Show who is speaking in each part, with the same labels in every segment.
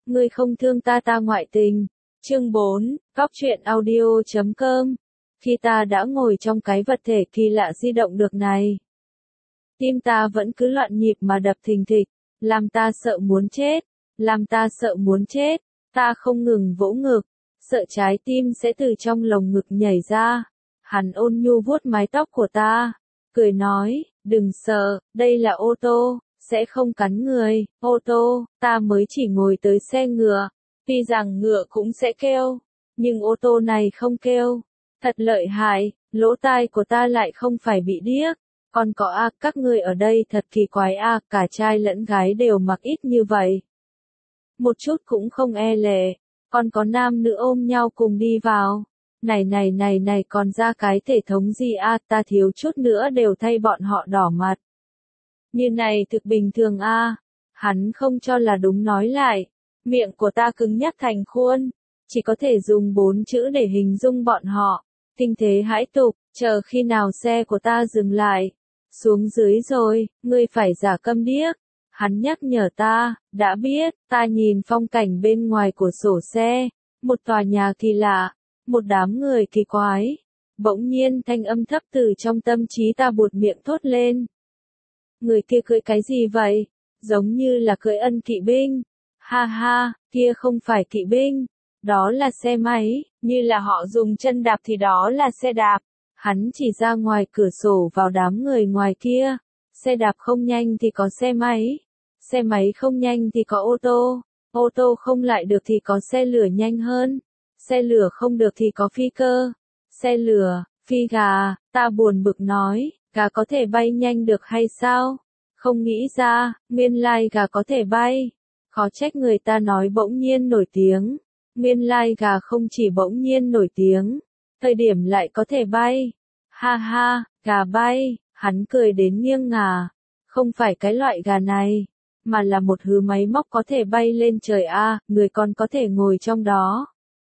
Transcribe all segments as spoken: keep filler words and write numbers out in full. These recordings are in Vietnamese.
Speaker 1: Ngươi không thương ta ta ngoại tình. Chương bốn, Cóc truyện audio chấm com. Khi ta đã ngồi trong cái vật thể kỳ lạ di động được này, tim ta vẫn cứ loạn nhịp mà đập thình thịch, làm ta sợ muốn chết, làm ta sợ muốn chết. Ta không ngừng vỗ ngực, sợ trái tim sẽ từ trong lồng ngực nhảy ra. Hắn ôn nhu vuốt mái tóc của ta, cười nói, đừng sợ, đây là ô tô, sẽ không cắn người. Ô tô, ta mới chỉ ngồi tới xe ngựa, tuy rằng ngựa cũng sẽ kêu, nhưng ô tô này không kêu. Thật lợi hại, lỗ tai của ta lại không phải bị điếc. Còn có a, các người ở đây thật kỳ quái a, cả trai lẫn gái đều mặc ít như vậy. Một chút cũng không e lệ, còn có nam nữ ôm nhau cùng đi vào. Này này này này còn ra cái thể thống gì a, ta thiếu chút nữa đều thay bọn họ đỏ mặt. Như này thực bình thường a. Hắn không cho là đúng nói lại, miệng của ta cứng nhắc thành khuôn, chỉ có thể dùng bốn chữ để hình dung bọn họ. Kinh thế hãi tục, chờ khi nào xe của ta dừng lại. Xuống dưới rồi, ngươi phải giả câm điếc. Hắn nhắc nhở ta, đã biết. Ta nhìn phong cảnh bên ngoài của sổ xe, một tòa nhà kỳ lạ, một đám người kỳ quái. Bỗng nhiên thanh âm thấp từ trong tâm trí ta buột miệng thốt lên. Người kia cưỡi cái gì vậy? Giống như là cưỡi ân kỵ binh. Ha ha, kia không phải kỵ binh, đó là xe máy, như là họ dùng chân đạp thì đó là xe đạp. Hắn chỉ ra ngoài cửa sổ vào đám người ngoài kia. Xe đạp không nhanh thì có xe máy, xe máy không nhanh thì có ô tô, ô tô không lại được thì có xe lửa nhanh hơn, xe lửa không được thì có phi cơ, xe lửa, phi gà. Ta buồn bực nói, gà có thể bay nhanh được hay sao? Không nghĩ ra, nguyên lai gà có thể bay. Khó trách người ta nói bỗng nhiên nổi tiếng. Nguyên lai gà không chỉ bỗng nhiên nổi tiếng, thời điểm lại có thể bay. Ha ha, gà bay, hắn cười đến nghiêng ngả. Không phải cái loại gà này, mà là một thứ máy móc có thể bay lên trời a, à, người còn có thể ngồi trong đó.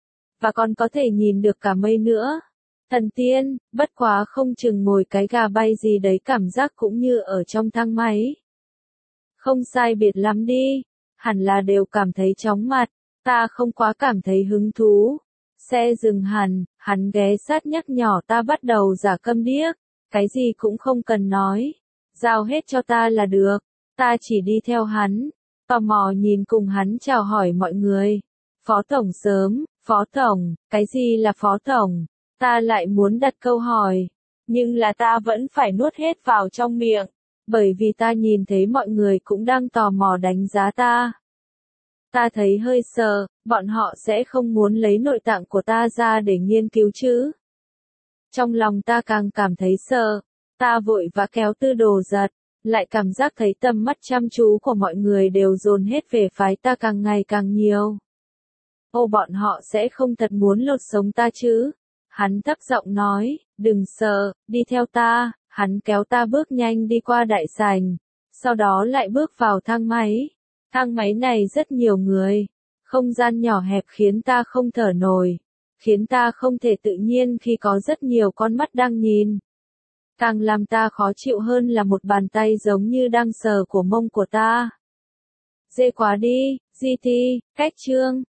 Speaker 1: Và còn có thể nhìn được cả mây nữa. Thần tiên, bất quá không chừng ngồi cái gà bay gì đấy cảm giác cũng như ở trong thang máy. Không sai biệt lắm đi, hẳn là đều cảm thấy chóng mặt. Ta không quá cảm thấy hứng thú. Xe dừng hẳn, hắn ghé sát nhắc nhỏ ta bắt đầu giả câm điếc. Cái gì cũng không cần nói. Giao hết cho ta là được. Ta chỉ đi theo hắn. Tò mò nhìn cùng hắn chào hỏi mọi người. Phó tổng sớm, phó tổng, cái gì là phó tổng? Ta lại muốn đặt câu hỏi. Nhưng là ta vẫn phải nuốt hết vào trong miệng. Bởi vì ta nhìn thấy mọi người cũng đang tò mò đánh giá ta. Ta thấy hơi sợ, bọn họ sẽ không muốn lấy nội tạng của ta ra để nghiên cứu chứ. Trong lòng ta càng cảm thấy sợ, ta vội vã kéo tư đồ giật, lại cảm giác thấy tầm mắt chăm chú của mọi người đều dồn hết về phái ta càng ngày càng nhiều. Ô, bọn họ sẽ không thật muốn lột sống ta chứ? Hắn thấp giọng nói, đừng sợ, đi theo ta. Hắn kéo ta bước nhanh đi qua đại sảnh, sau đó lại bước vào thang máy. Thang máy này rất nhiều người, không gian nhỏ hẹp khiến ta không thở nổi, khiến ta không thể tự nhiên khi có rất nhiều con mắt đang nhìn. Càng làm ta khó chịu hơn là một bàn tay giống như đang sờ của mông của ta. Dễ quá đi, giê tê, cách chương.